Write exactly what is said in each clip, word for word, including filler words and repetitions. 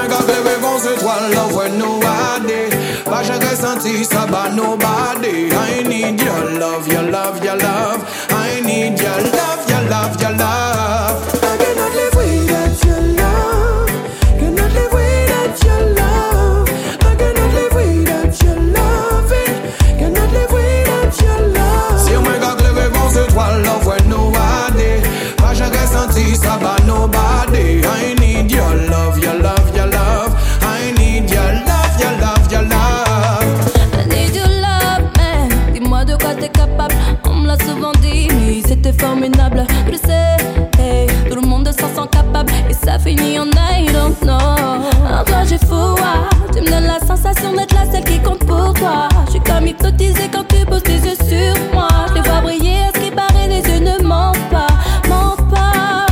moins gars levé vont se toile, love when nobody. Pas j'ai ressenti ça by nobody. I need your love, your love, your love. I need your love, your love, your love. I cannot live without your love. Cannot live without your love. I cannot live without your loving. Cannot live without your love. Si moins gars levé vont se toile, love when nobody. Pas j'ai ressenti ça by nobody. I need your love, your love, your love. I need your love, your love, your love. I need your love, man. Dis-moi de quoi t'es capable. On me l'a souvent dit, mais c'était formidable. Je sais, hey, tout le monde se sent capable. Et ça finit en I don't know. En toi j'ai foi. Tu me donnes la sensation d'être la seule qui compte pour toi. Je suis comme hypnotisée quand tu poses tes yeux sur moi. Je les vois briller, à ce qui paraît, les yeux ne mentent pas. Mentent pas.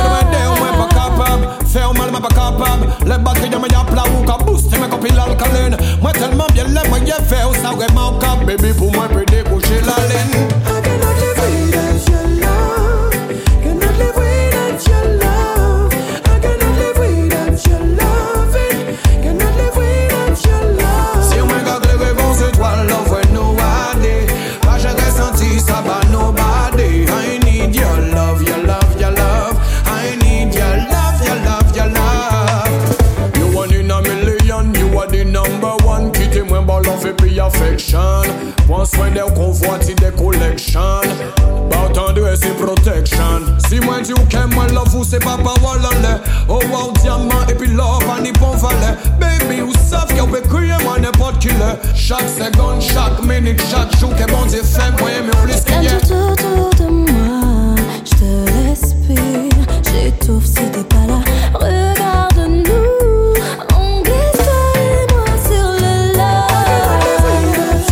Pas capable, faire mal mais pas capable. Les batteries de mes y'a ou qu'à booster mes copines l'alcaline. Moi tellement bien l'aime, moi y'a fait, ça vraiment cap. Baby pour moi peut découcher la laine. I cannot live without your love. Cannot live without your love. I cannot live without your loving. Cannot live without your love. Si on m'a gardé les bons étoiles, love when nobody. Pas j'ai ressenti ça by nobody. I need your love, your love, your love. I need your love, your love, your love. You one in a million, you are the number one. Quittez-moi bon love et puis affection. Prends soin des convoites et des collections. Entendre c'est protection. Si moi dis que moi love vous c'est pas parole en l'air. Oh wow diamant et puis love en nippon valet. Baby vous savez qu'on peut crier moi n'importe qui l'est. Chaque seconde, chaque minute, chaque jour que bon Dieu fait moi aimer plus que hier. Tout autour de moi, je te respire. J'étouffe si t'es pas là. Regarde-nous, on glisse toi et moi sur le lac.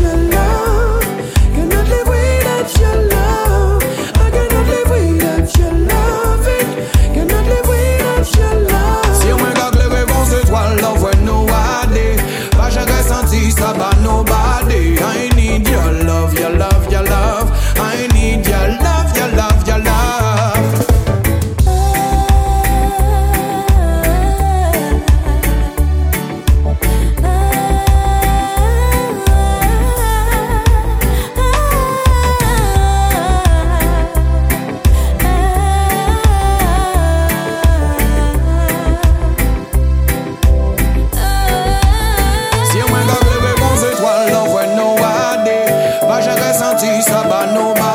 Cannot live without your love. I cannot live without your loving. Cannot live without your love. Si on me garde les bons étoiles, love when nobody. Pas j'ai ressenti ça by nobody. I need your love, your love, your love. I need your love, your love, your love. Si on me garde les bons étoiles, love when nobody. Pas j'ai ressenti ça by nobody.